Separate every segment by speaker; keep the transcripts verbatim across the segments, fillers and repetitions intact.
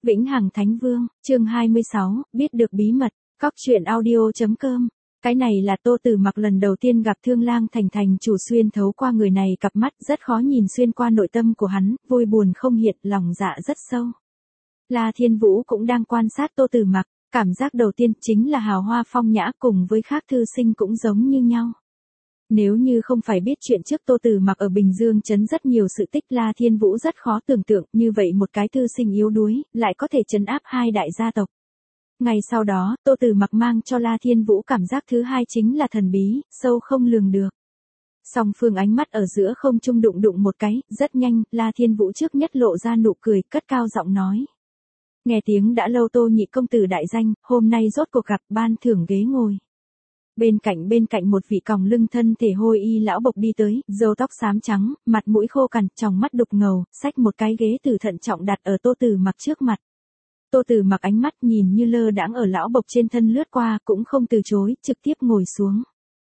Speaker 1: Vĩnh Hằng Thánh Vương, chương hai mươi sáu, biết được bí mật, cóc truyện audio.com. Cái này là Tô Tử Mặc lần đầu tiên gặp Thương Lang Thành thành chủ xuyên thấu qua người này cặp mắt rất khó nhìn xuyên qua nội tâm của hắn, vui buồn không hiện, lòng dạ rất sâu. La Thiên Vũ cũng đang quan sát Tô Tử Mặc, cảm giác đầu tiên chính là hào hoa phong nhã cùng với khác thư sinh cũng giống như nhau. Nếu như không phải biết chuyện trước Tô Tử Mặc ở Bình Dương trấn rất nhiều sự tích, La Thiên Vũ rất khó tưởng tượng như vậy một cái thư sinh yếu đuối, lại có thể trấn áp hai đại gia tộc. Ngày sau đó, Tô Tử Mặc mang cho La Thiên Vũ cảm giác thứ hai chính là thần bí, sâu không lường được. Song phương ánh mắt ở giữa không trung đụng đụng một cái, rất nhanh, La Thiên Vũ trước nhất lộ ra nụ cười, cất cao giọng nói. Nghe tiếng đã lâu Tô nhị công tử đại danh, hôm nay rốt cuộc gặp, ban thưởng ghế ngồi. Bên cạnh bên cạnh một vị còng lưng thân thể hôi y lão bộc đi tới, râu tóc xám trắng, mặt mũi khô cằn, tròng mắt đục ngầu, xách một cái ghế từ thận trọng đặt ở Tô Tử Mặc trước mặt. Tô Tử Mặc ánh mắt nhìn như lơ đãng ở lão bộc trên thân lướt qua, cũng không từ chối, trực tiếp ngồi xuống.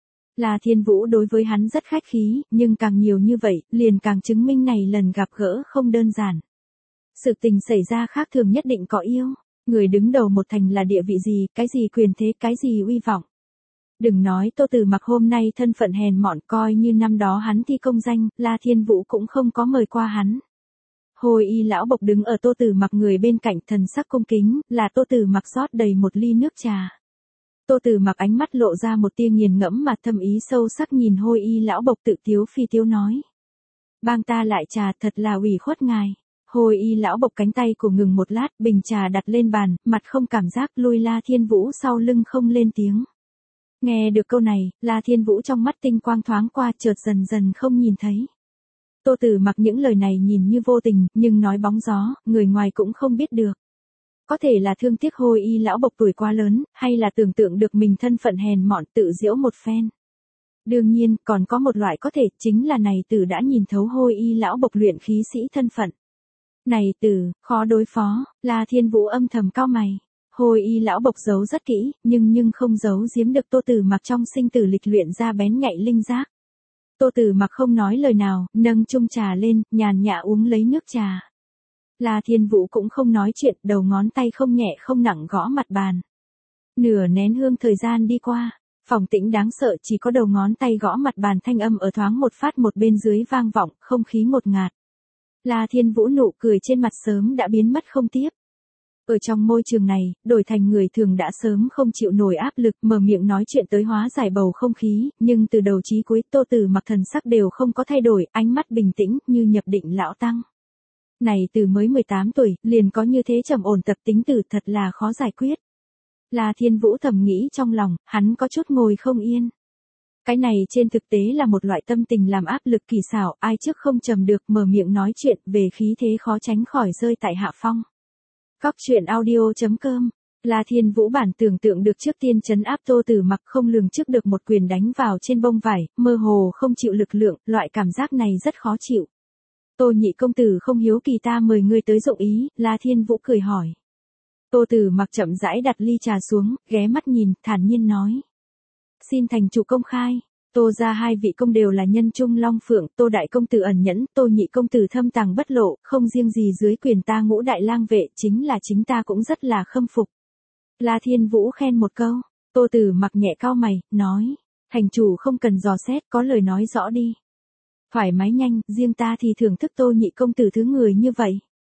Speaker 1: La Thiên Vũ đối với hắn rất khách khí, nhưng càng nhiều như vậy, liền càng chứng minh này lần gặp gỡ không đơn giản. Sự tình xảy ra khác thường nhất định có yêu, người đứng đầu một thành là địa vị gì, cái gì quyền thế, cái gì uy vọng. Đừng nói Tô Tử Mặc hôm nay thân phận hèn mọn, coi như năm đó hắn thi công danh, La Thiên Vũ cũng không có mời qua hắn. Hồi y lão bộc đứng ở Tô Tử Mặc người bên cạnh, thần sắc cung kính, là Tô Tử Mặc rót đầy một ly nước trà. Tô Tử Mặc ánh mắt lộ ra một tia nghiền ngẫm mà thâm ý sâu sắc nhìn Hồi y lão bộc tự tiếu phi tiếu nói. Bang ta lại trà, thật là ủy khuất ngài. Hồi y lão bộc cánh tay của ngừng một lát, bình trà đặt lên bàn, mặt không cảm giác, lui La Thiên Vũ sau lưng không lên tiếng. Nghe được câu này, La Thiên Vũ trong mắt tinh quang thoáng qua, chợt dần dần không nhìn thấy. Tô Tử Mặc những lời này nhìn như vô tình, nhưng nói bóng gió, người ngoài cũng không biết được. Có thể là thương tiếc Hồi y lão bộc tuổi quá lớn, hay là tưởng tượng được mình thân phận hèn mọn tự giễu một phen. Đương nhiên, còn có một loại có thể, chính là này tử đã nhìn thấu Hồi y lão bộc luyện khí sĩ thân phận. Này tử, khó đối phó, La Thiên Vũ âm thầm cau mày. Hồi y lão bộc giấu rất kỹ, nhưng nhưng không giấu giếm được Tô Tử Mặc trong sinh tử lịch luyện ra bén nhạy linh giác. Tô Tử Mặc không nói lời nào, nâng chung trà lên, nhàn nhã uống lấy nước trà. La Thiên Vũ cũng không nói chuyện, đầu ngón tay không nhẹ không nặng gõ mặt bàn. Nửa nén hương thời gian đi qua, phòng tĩnh đáng sợ, chỉ có đầu ngón tay gõ mặt bàn thanh âm ở thoáng một phát một bên dưới vang vọng, không khí ngột ngạt. La Thiên Vũ nụ cười trên mặt sớm đã biến mất không tiếp. Ở trong môi trường này, đổi thành người thường đã sớm không chịu nổi áp lực, mở miệng nói chuyện tới hóa giải bầu không khí, nhưng từ đầu chí cuối Tô Tử Mặc thần sắc đều không có thay đổi, ánh mắt bình tĩnh như nhập định lão tăng. Này từ mới mười tám tuổi, liền có như thế trầm ổn tập tính tử, thật là khó giải quyết. La Thiên Vũ thầm nghĩ trong lòng, hắn có chút ngồi không yên. Cái này trên thực tế là một loại tâm tình làm áp lực kỳ xảo, ai trước không trầm được mở miệng nói chuyện, về khí thế khó tránh khỏi rơi tại hạ phong. Cóc truyện audio.com. La Thiên Vũ bản tưởng tượng được trước tiên trấn áp Tô Tử Mặc, không lường trước được một quyền đánh vào trên bông vải, mơ hồ không chịu lực lượng, loại cảm giác này rất khó chịu. Tô nhị công tử không hiếu kỳ ta mời ngươi tới dụng ý, La Thiên Vũ cười hỏi. Tô Tử Mặc chậm rãi đặt ly trà xuống, ghé mắt nhìn, thản nhiên nói. Xin thành chủ công khai. Tô ra hai vị công đều là nhân trung long phượng, Tô đại công tử ẩn nhẫn, Tô nhị công tử thâm tàng bất lộ, không riêng gì dưới quyền ta ngũ đại lang vệ, chính là chính ta cũng rất là khâm phục. La Thiên Vũ khen một câu, Tô Tử Mặc nhẹ cau mày, nói, thành chủ không cần dò xét, có lời nói rõ đi. Thoải mái nhanh, riêng ta thì thưởng thức Tô nhị công tử thứ người như vậy.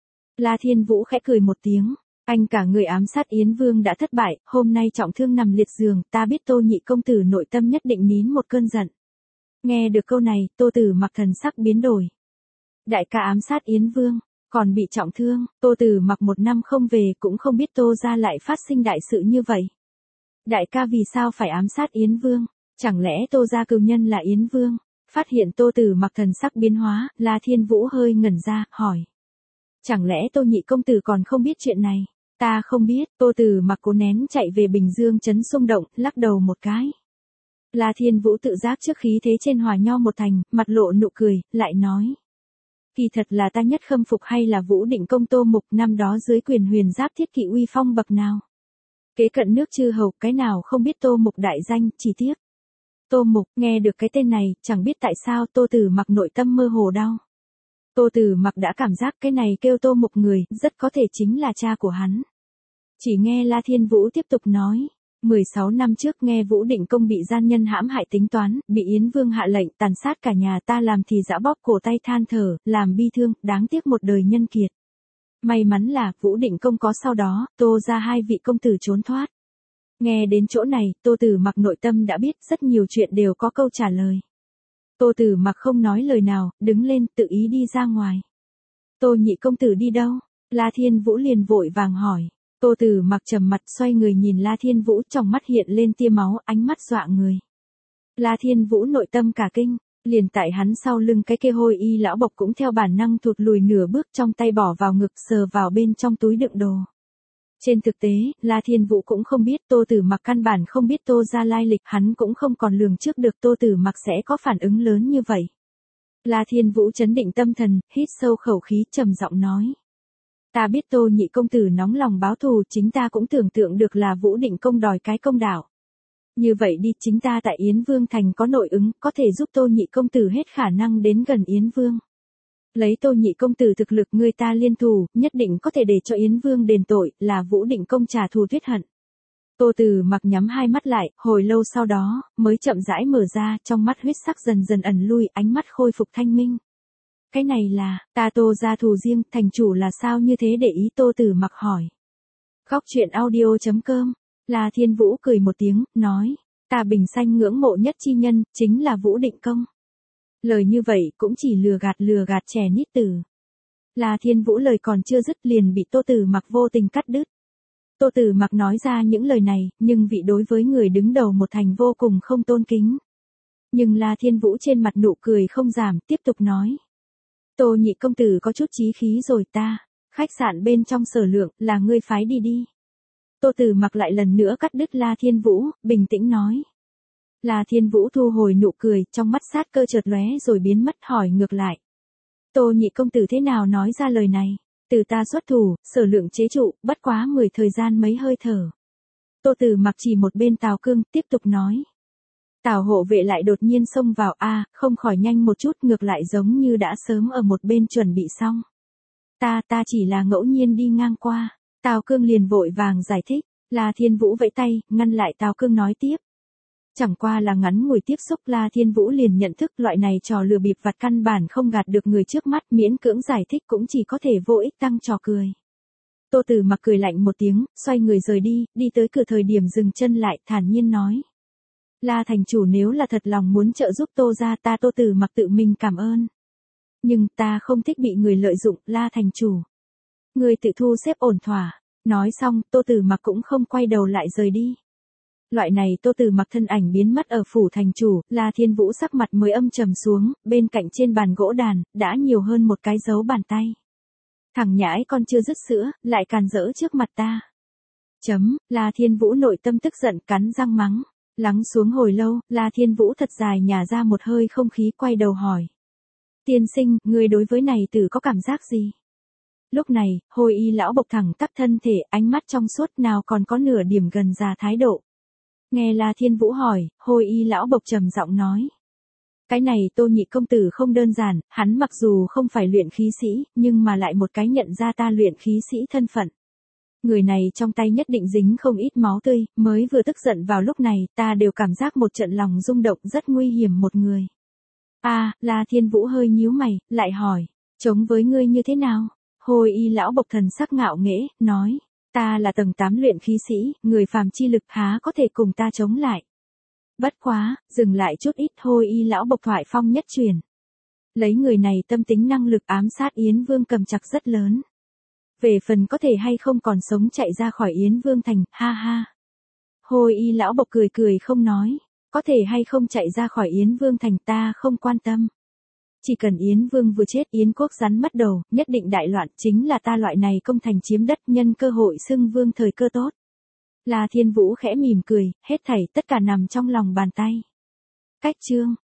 Speaker 1: La Thiên Vũ khẽ cười một tiếng. Anh cả người ám sát Yến Vương đã thất bại, hôm nay trọng thương nằm liệt giường, ta biết Tô nhị công tử nội tâm nhất định nín một cơn giận. Nghe được câu này, Tô Tử Mặc thần sắc biến đổi. Đại ca ám sát Yến Vương, còn bị trọng thương, Tô Tử Mặc một năm không về cũng không biết Tô ra lại phát sinh đại sự như vậy. Đại ca vì sao phải ám sát Yến Vương, chẳng lẽ Tô ra cừu nhân là Yến Vương? Phát hiện Tô Tử Mặc thần sắc biến hóa, La Thiên Vũ hơi ngẩn ra, hỏi. Chẳng lẽ Tô nhị công tử còn không biết chuyện này? Ta không biết, Tô Tử Mặc cố nén chạy về Bình Dương trấn xung động, lắc đầu một cái. La Thiên Vũ tự giác trước khí thế trên Hòa Nho một thành, mặt lộ nụ cười, lại nói. Kỳ thật là ta nhất khâm phục hay là Vũ Định công Tô Mục, năm đó dưới quyền huyền giáp thiết kỵ uy phong bậc nào. Kế cận nước chư hầu, cái nào không biết Tô Mục đại danh, chỉ tiếc. Tô Mục, nghe được cái tên này, chẳng biết tại sao Tô Tử Mặc nội tâm mơ hồ đau. Tô Tử Mặc đã cảm giác cái này kêu Tô Mục người, rất có thể chính là cha của hắn. Chỉ nghe La Thiên Vũ tiếp tục nói. mười sáu năm trước nghe Vũ Định Công bị gian nhân hãm hại tính toán, bị Yến Vương hạ lệnh tàn sát cả nhà ta làm thì dã bóp cổ tay than thở, làm bi thương, đáng tiếc một đời nhân kiệt. May mắn là Vũ Định Công có sau đó, Tô ra hai vị công tử trốn thoát. Nghe đến chỗ này, Tô Tử Mặc nội tâm đã biết rất nhiều chuyện đều có câu trả lời. Tô Tử Mặc không nói lời nào, đứng lên tự ý đi ra ngoài. Tô nhị công tử đi đâu? La Thiên Vũ liền vội vàng hỏi. Tô Tử Mặc trầm mặt xoay người nhìn La Thiên Vũ, trong mắt hiện lên tia máu, ánh mắt dọa người. La Thiên Vũ nội tâm cả kinh, liền tại hắn sau lưng cái kia hôi y lão bộc cũng theo bản năng thụt lùi nửa bước, trong tay bỏ vào ngực sờ vào bên trong túi đựng đồ. Trên thực tế, La Thiên Vũ cũng không biết Tô Tử Mặc căn bản không biết Tô ra lai lịch, hắn cũng không còn lường trước được Tô Tử Mặc sẽ có phản ứng lớn như vậy. La Thiên Vũ trấn định tâm thần, hít sâu khẩu khí trầm giọng nói. Ta biết Tô nhị công tử nóng lòng báo thù, chính ta cũng tưởng tượng được là Vũ Định Công đòi cái công đạo. Như vậy đi, chính ta tại Yến Vương Thành có nội ứng, có thể giúp Tô nhị công tử hết khả năng đến gần Yến Vương. Lấy Tô nhị công tử thực lực người ta liên thủ, nhất định có thể để cho Yến Vương đền tội, là Vũ Định Công trả thù tuyết hận. Tô Tử Mặc nhắm hai mắt lại, hồi lâu sau đó, mới chậm rãi mở ra, trong mắt huyết sắc dần dần ẩn lui, ánh mắt khôi phục thanh minh. Cái này là, ta Tô ra thù riêng, thành chủ là sao như thế để ý? Tô Tử Mặc hỏi. Góc truyện audio chấm com, La Thiên Vũ cười một tiếng, nói, ta bình sanh ngưỡng mộ nhất chi nhân, chính là Vũ Định Công. Lời như vậy cũng chỉ lừa gạt lừa gạt trẻ nít tử. La Thiên Vũ lời còn chưa dứt liền bị Tô Tử Mặc vô tình cắt đứt. Tô Tử Mặc nói ra những lời này, nhưng vị đối với người đứng đầu một thành vô cùng không tôn kính. Nhưng La Thiên Vũ trên mặt nụ cười không giảm, tiếp tục nói. Tô nhị công tử có chút chí khí rồi ta, khách sạn bên trong Sở Lượng, là ngươi phái đi đi. Tô Tử Mặc lại lần nữa cắt đứt La Thiên Vũ, bình tĩnh nói. La Thiên Vũ thu hồi nụ cười, trong mắt sát cơ chợt lóe rồi biến mất, hỏi ngược lại. Tô nhị công tử thế nào nói ra lời này? Từ ta xuất thủ, Sở Lượng chế trụ, bất quá mười thời gian mấy hơi thở. Tô Tử Mặc chỉ một bên Tào Cương, tiếp tục nói. Tào hộ vệ lại đột nhiên xông vào, a, không khỏi nhanh một chút, ngược lại giống như đã sớm ở một bên chuẩn bị xong. Ta, ta chỉ là ngẫu nhiên đi ngang qua. Tào Cương liền vội vàng giải thích. La Thiên Vũ vẫy tay, ngăn lại Tào Cương nói tiếp. Chẳng qua là ngắn ngủi tiếp xúc, La Thiên Vũ liền nhận thức loại này trò lừa bịp vặt căn bản không gạt được người trước mắt, miễn cưỡng giải thích cũng chỉ có thể vô ích tăng trò cười. Tô Tử Mặc cười lạnh một tiếng, xoay người rời đi, đi tới cửa thời điểm dừng chân lại, thản nhiên nói. La thành chủ nếu là thật lòng muốn trợ giúp Tô ra, ta Tô Tử Mặc tự mình cảm ơn. Nhưng ta không thích bị người lợi dụng, La thành chủ. Người tự thu xếp ổn thỏa. Nói xong, Tô Tử Mặc cũng không quay đầu lại rời đi. Loại này Tô Tử Mặc thân ảnh biến mất ở phủ thành chủ, La Thiên Vũ sắc mặt mới âm trầm xuống, bên cạnh trên bàn gỗ đàn, đã nhiều hơn một cái dấu bàn tay. Thằng nhãi con chưa dứt sữa, lại càn rỡ trước mặt ta. Chấm, La Thiên Vũ nội tâm tức giận cắn răng mắng. Lắng xuống hồi lâu, La Thiên Vũ thật dài nhả ra một hơi không khí, quay đầu hỏi. Tiên sinh, người đối với này tử có cảm giác gì? Lúc này, hôi y lão bộc thẳng tắp thân thể, ánh mắt trong suốt, nào còn có nửa điểm gần già thái độ. Nghe La Thiên Vũ hỏi, hôi y lão bộc trầm giọng nói. Cái này Tô nhị công tử không đơn giản, hắn mặc dù không phải luyện khí sĩ, nhưng mà lại một cái nhận ra ta luyện khí sĩ thân phận. Người này trong tay nhất định dính không ít máu tươi, mới vừa tức giận vào lúc này, ta đều cảm giác một trận lòng rung động, rất nguy hiểm một người. A, à, La Thiên Vũ hơi nhíu mày, lại hỏi, chống với ngươi như thế nào? Hôi y lão bộc thần sắc ngạo nghễ, nói, ta là tầng tám luyện khí sĩ, người phàm chi lực há có thể cùng ta chống lại. Bất quá, dừng lại chút ít, hôi y lão bộc thoại phong nhất truyền. Lấy người này tâm tính năng lực ám sát Yến Vương cầm chặt rất lớn. Về phần có thể hay không còn sống chạy ra khỏi Yến Vương thành, ha ha. Hôi y lão bộc cười cười không nói, có thể hay không chạy ra khỏi Yến Vương thành ta không quan tâm. Chỉ cần Yến Vương vừa chết, Yến quốc rắn mất đầu, nhất định đại loạn, chính là ta loại này công thành chiếm đất, nhân cơ hội xưng vương thời cơ tốt. La Thiên Vũ khẽ mỉm cười, hết thảy tất cả nằm trong lòng bàn tay. Cách chương